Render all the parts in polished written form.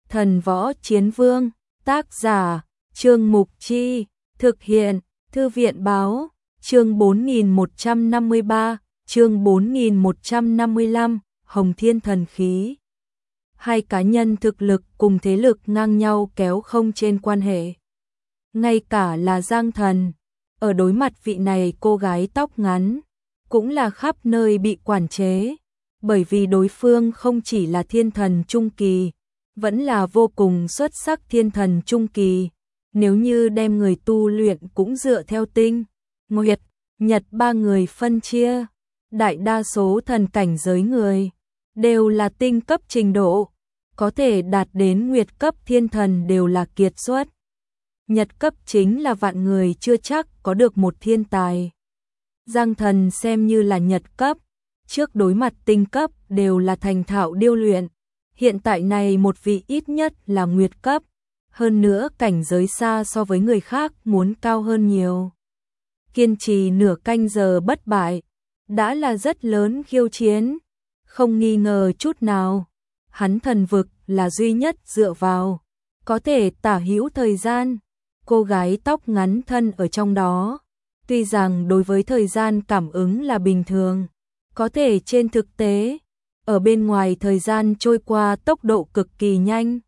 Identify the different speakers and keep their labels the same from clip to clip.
Speaker 1: Thần Võ Chiến Vương, tác giả, Trương Mục Chi, thực hiện, Thư viện Báo, chương 4153, chương 4155, Hồng Thiên Thần Khí. Hai cá nhân thực lực cùng thế lực ngang nhau kéo không trên quan hệ. Ngay cả là Giang Thần, ở đối mặt vị này cô gái tóc ngắn, cũng là khắp nơi bị quản chế, bởi vì đối phương không chỉ là thiên thần trung kỳ, vẫn là vô cùng xuất sắc thiên thần trung kỳ. Nếu như đem người tu luyện cũng dựa theo tinh, nguyệt, nhật ba người phân chia, đại đa số thần cảnh giới người đều là tinh cấp trình độ, có thể đạt đến nguyệt cấp thiên thần đều là kiệt xuất. Nhật cấp chính là vạn người chưa chắc có được một thiên tài. Giang Thần xem như là nhật cấp, trước đối mặt tinh cấp đều là thành thạo điêu luyện, hiện tại này một vị ít nhất là nguyệt cấp, hơn nữa cảnh giới xa so với người khác muốn cao hơn nhiều. Kiên trì nửa canh giờ bất bại, đã là rất lớn khiêu chiến, không nghi ngờ chút nào. Hắn thần vực là duy nhất dựa vào, có thể tả hữu thời gian, cô gái tóc ngắn thân ở trong đó. Tuy rằng đối với thời gian cảm ứng là bình thường, có thể trên thực tế, ở bên ngoài thời gian trôi qua tốc độ cực kỳ nhanh.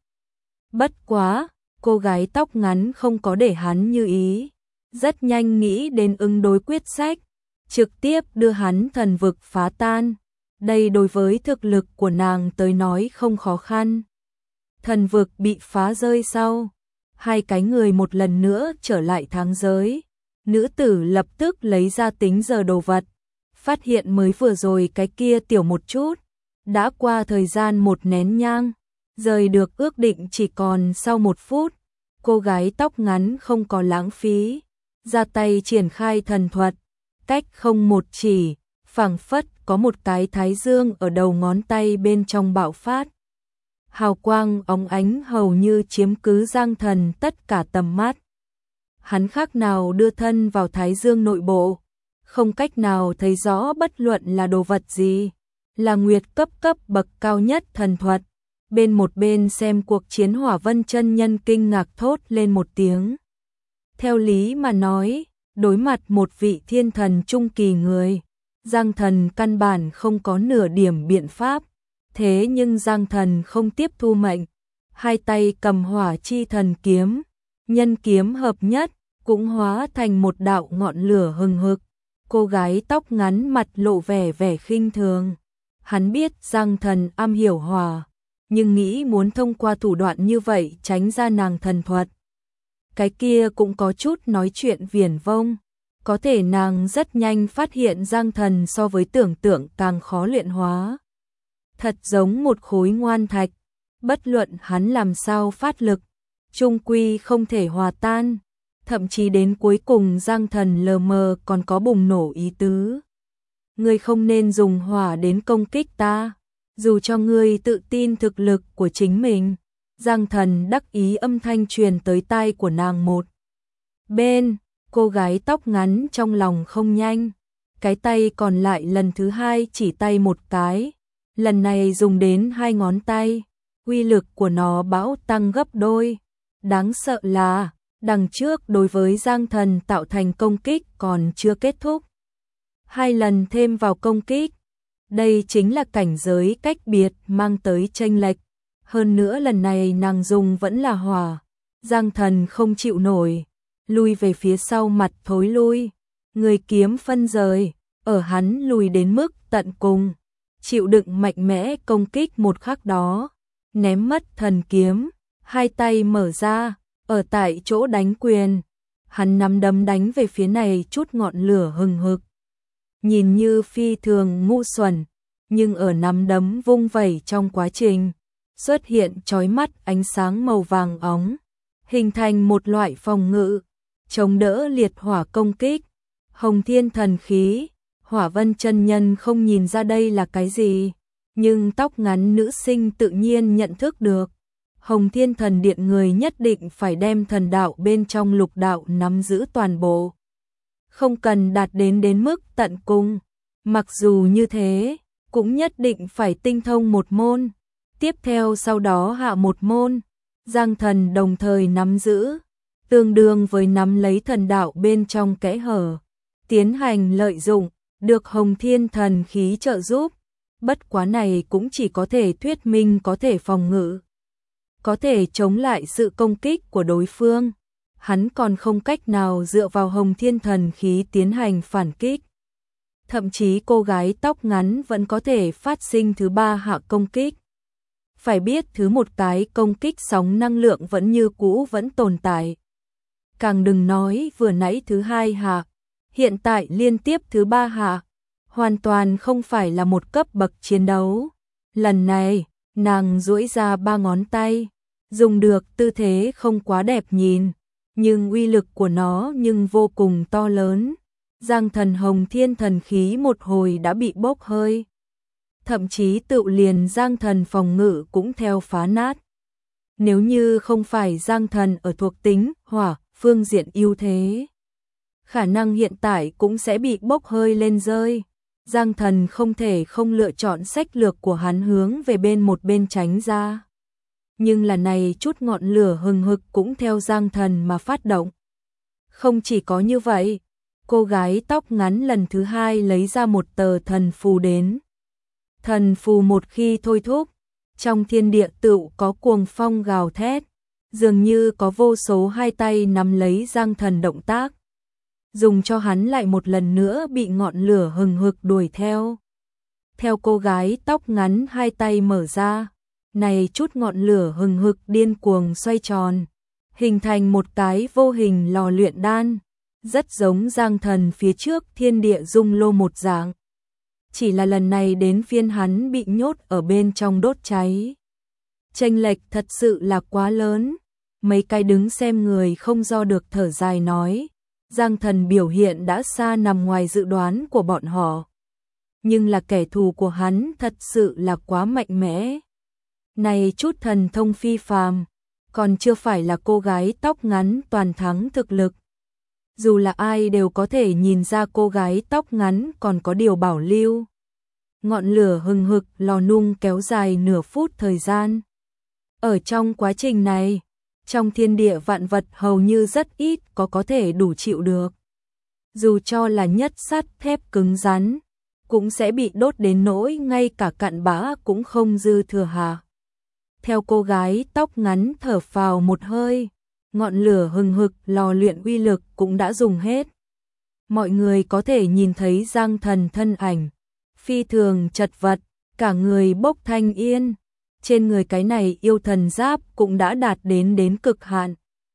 Speaker 1: Bất quá, cô gái tóc ngắn không có để hắn như ý, rất nhanh nghĩ đến ứng đối quyết sách, trực tiếp đưa hắn thần vực phá tan. Đây đối với thực lực của nàng tới nói không khó khăn. Thần vực bị phá rơi sau, hai cái người một lần nữa trở lại tháng giới. Nữ tử lập tức lấy ra tính giờ đồ vật, phát hiện mới vừa rồi cái kia tiểu một chút, đã qua thời gian một nén nhang, rời được ước định chỉ còn sau 1 phút. Cô gái tóc ngắn không có lãng phí, ra tay triển khai thần thuật, cách không một chỉ, phảng phất có một cái thái dương ở đầu ngón tay bên trong bạo phát. Hào quang óng ánh hầu như chiếm cứ Giang Thần tất cả tầm mắt. Hắn khác nào đưa thân vào thái dương nội bộ, không cách nào thấy rõ bất luận là đồ vật gì, là nguyệt cấp bậc cao nhất thần thuật. Một bên xem cuộc chiến Hỏa Vân chân nhân kinh ngạc thốt lên một tiếng. Theo lý mà nói, đối mặt một vị thiên thần trung kỳ người, Giang Thần căn bản không có nửa điểm biện pháp. Thế nhưng Giang Thần không tiếp thu mệnh, hai tay cầm hỏa chi thần kiếm, nhân kiếm hợp nhất, cũng hóa thành một đạo ngọn lửa hừng hực. Cô gái tóc ngắn mặt lộ vẻ khinh thường. Hắn biết Giang Thần am hiểu hỏa, nhưng nghĩ muốn thông qua thủ đoạn như vậy tránh ra nàng thần thuật. Cái kia cũng có chút nói chuyện viển vông, có thể nàng rất nhanh phát hiện Giang Thần so với tưởng tượng càng khó luyện hóa. Thật giống một khối ngoan thạch, bất luận hắn làm sao phát lực, chung quy không thể hòa tan, thậm chí đến cuối cùng Giang Thần lờ mờ còn có bùng nổ ý tứ. Ngươi không nên dùng hỏa đến công kích ta, dù cho ngươi tự tin thực lực của chính mình. Giang Thần đắc ý âm thanh truyền tới tai của nàng một bên, cô gái tóc ngắn trong lòng không nhanh, cái tay còn lại lần thứ hai chỉ tay một cái, lần này dùng đến 2 ngón tay, uy lực của nó bão tăng gấp đôi. Đáng sợ là, đằng trước đối với Giang Thần tạo thành công kích còn chưa kết thúc. 2 lần thêm vào công kích, đây chính là cảnh giới cách biệt mang tới chênh lệch. Hơn nữa lần này nàng dùng vẫn là hỏa, Giang Thần không chịu nổi, lui về phía sau mặt thối lui, người kiếm phân rời, ở hắn lùi đến mức tận cùng, chịu đựng mạnh mẽ công kích một khắc đó, ném mất thần kiếm, hai tay mở ra, ở tại chỗ đánh quyền, hắn nắm đấm đánh về phía này chút ngọn lửa hừng hực. Nhìn như phi thường ngu xuẩn, nhưng ở nắm đấm vung vẩy trong quá trình, xuất hiện chói mắt ánh sáng màu vàng óng, hình thành một loại phòng ngự, chống đỡ liệt hỏa công kích. Hồng Thiên Thần Khí, Hỏa Vân chân nhân không nhìn ra đây là cái gì, nhưng tóc ngắn nữ sinh tự nhiên nhận thức được. Hồng Thiên Thần Điện người nhất định phải đem thần đạo bên trong lục đạo nắm giữ toàn bộ, không cần đạt đến mức tận cùng. Mặc dù như thế, cũng nhất định phải tinh thông một môn, tiếp theo sau đó hạ một môn, Giang Thần đồng thời nắm giữ, tương đương với nắm lấy thần đạo bên trong kẽ hở, tiến hành lợi dụng, được Hồng Thiên thần khí trợ giúp. Bất quá này cũng chỉ có thể thuyết minh có thể phòng ngự, có thể chống lại sự công kích của đối phương. Hắn còn không cách nào dựa vào Hồng Thiên thần khí tiến hành phản kích. Thậm chí cô gái tóc ngắn vẫn có thể phát sinh thứ ba hạ công kích. Phải biết thứ một cái công kích sóng năng lượng vẫn như cũ vẫn tồn tại. Càng đừng nói vừa nãy thứ hai hạ, hiện tại liên tiếp thứ ba hạ, hoàn toàn không phải là một cấp bậc chiến đấu. Lần này, nàng duỗi ra 3 ngón tay, dùng được tư thế không quá đẹp nhìn, nhưng uy lực của nó nhưng vô cùng to lớn. Giang Thần Hồng Thiên thần khí một hồi đã bị bốc hơi. Thậm chí tự liền Giang Thần phòng ngự cũng theo phá nát. Nếu như không phải Giang Thần ở thuộc tính hỏa phương diện ưu thế, khả năng hiện tại cũng sẽ bị bốc hơi lên rơi. Giang Thần không thể không lựa chọn sách lược của hắn hướng về một bên tránh ra. Nhưng là này chút ngọn lửa hừng hực cũng theo Giang Thần mà phát động. Không chỉ có như vậy, cô gái tóc ngắn lần thứ hai lấy ra một tờ thần phù đến. Thần phù một khi thôi thúc, trong thiên địa tựu có cuồng phong gào thét, dường như có vô số hai tay nắm lấy Giang Thần động tác, dùng cho hắn lại một lần nữa bị ngọn lửa hừng hực đuổi theo. Theo cô gái tóc ngắn hai tay mở ra, này chút ngọn lửa hừng hực điên cuồng xoay tròn, hình thành một cái vô hình lò luyện đan, rất giống Giang Thần phía trước thiên địa dung lô một dạng. Chỉ là lần này đến phiên hắn bị nhốt ở bên trong đốt cháy. Chênh lệch thật sự là quá lớn. Mấy cái đứng xem người không do được thở dài nói, Giang Thần biểu hiện đã xa nằm ngoài dự đoán của bọn họ. Nhưng là kẻ thù của hắn thật sự là quá mạnh mẽ. Này chút thần thông phi phàm, còn chưa phải là cô gái tóc ngắn toàn thắng thực lực. Dù là ai đều có thể nhìn ra cô gái tóc ngắn còn có điều bảo lưu. Ngọn lửa hừng hực lò nung kéo dài nửa phút thời gian. Ở trong quá trình này, trong thiên địa vạn vật hầu như rất ít có thể đủ chịu được. Dù cho là nhất sắt thép cứng rắn, cũng sẽ bị đốt đến nỗi ngay cả cặn bã cũng không dư thừa hạ. Theo cô gái tóc ngắn thở phào một hơi, ngọn lửa hừng hực lò luyện uy lực cũng đã dùng hết. Mọi người có thể nhìn thấy Giang Thần thân ảnh, phi thường chật vật, cả người bốc thanh yên. Trên người cái này yêu thần giáp cũng đã đạt đến cực hạn.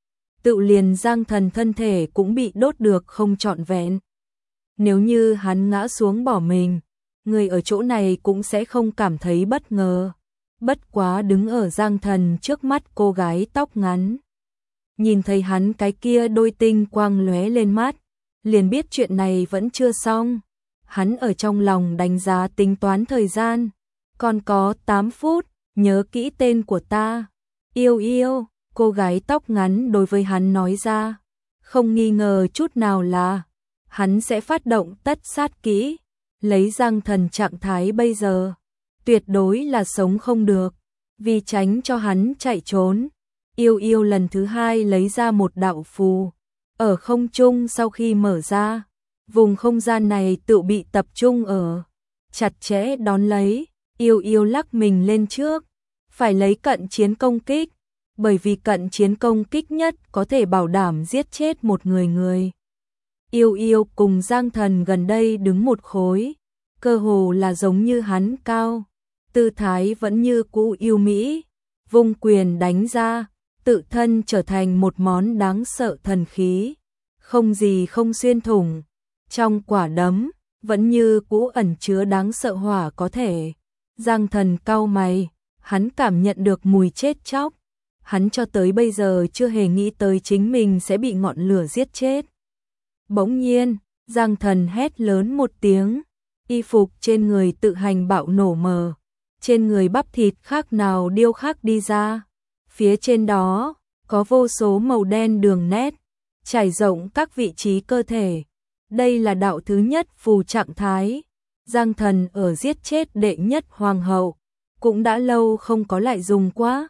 Speaker 1: Tự liền Giang Thần thân thể cũng bị đốt được không trọn vẹn. Nếu như hắn ngã xuống bỏ mình, người ở chỗ này cũng sẽ không cảm thấy bất ngờ. Bất quá đứng ở Giang Thần trước mắt cô gái tóc ngắn, nhìn thấy hắn cái kia đôi tinh quang lóe lên mắt, liền biết chuyện này vẫn chưa xong. Hắn ở trong lòng đánh giá tính toán thời gian, còn có 8 phút, nhớ kỹ tên của ta. Yêu yêu, cô gái tóc ngắn đối với hắn nói ra, không nghi ngờ chút nào là hắn sẽ phát động tất sát kỹ, lấy Giang Thần trạng thái bây giờ, tuyệt đối là sống không được. Vì tránh cho hắn chạy trốn, yêu yêu lần thứ hai lấy ra một đạo phù, ở không trung sau khi mở ra, vùng không gian này tự bị tập trung ở, chặt chẽ đón lấy. Yêu yêu lắc mình lên trước, phải lấy cận chiến công kích, bởi vì cận chiến công kích nhất có thể bảo đảm giết chết một người. Yêu yêu cùng Giang Thần gần đây đứng một khối, cơ hồ là giống như hắn cao, tư thái vẫn như cũ yêu mỹ, vung quyền đánh ra, tự thân trở thành một món đáng sợ thần khí, không gì không xuyên thủng, trong quả đấm vẫn như cũ ẩn chứa đáng sợ hỏa có thể. Giang Thần cau mày, hắn cảm nhận được mùi chết chóc, hắn cho tới bây giờ chưa hề nghĩ tới chính mình sẽ bị ngọn lửa giết chết. Bỗng nhiên, Giang Thần hét lớn một tiếng, y phục trên người tự hành bạo nổ mờ, trên người bắp thịt khác nào điêu khắc đi ra, phía trên đó có vô số màu đen đường nét, trải rộng các vị trí cơ thể. Đây là đạo thứ nhất phù trạng thái. Giang Thần ở giết chết đệ nhất hoàng hậu, cũng đã lâu không có lại dùng quá.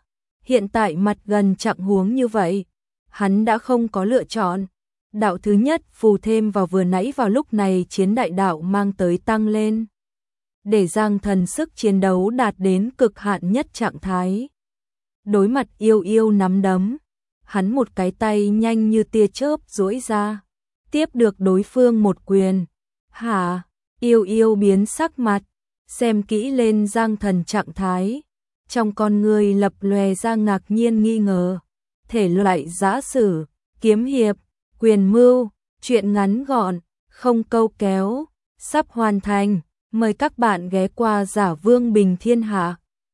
Speaker 1: Hiện tại mặt gần chặng huống như vậy, hắn đã không có lựa chọn. Đạo thứ nhất phù thêm vào vừa nãy vào lúc này chiến đại đạo mang tới tăng lên. Để Giang Thần sức chiến đấu đạt đến cực hạn nhất trạng thái. Đối mặt Yêu Yêu nắm đấm, hắn một cái tay nhanh như tia chớp duỗi ra, tiếp được đối phương một quyền. Hả? Yêu Yêu biến sắc mặt, xem kỹ lên Giang Thần trạng thái, trong con người lập lòe ra ngạc nhiên nghi ngờ. Thể loại giã sử, kiếm hiệp, quyền mưu, truyện ngắn gọn, không câu kéo, sắp hoàn thành. Mời các bạn ghé qua Giả Vương Bình Thiên Hạ.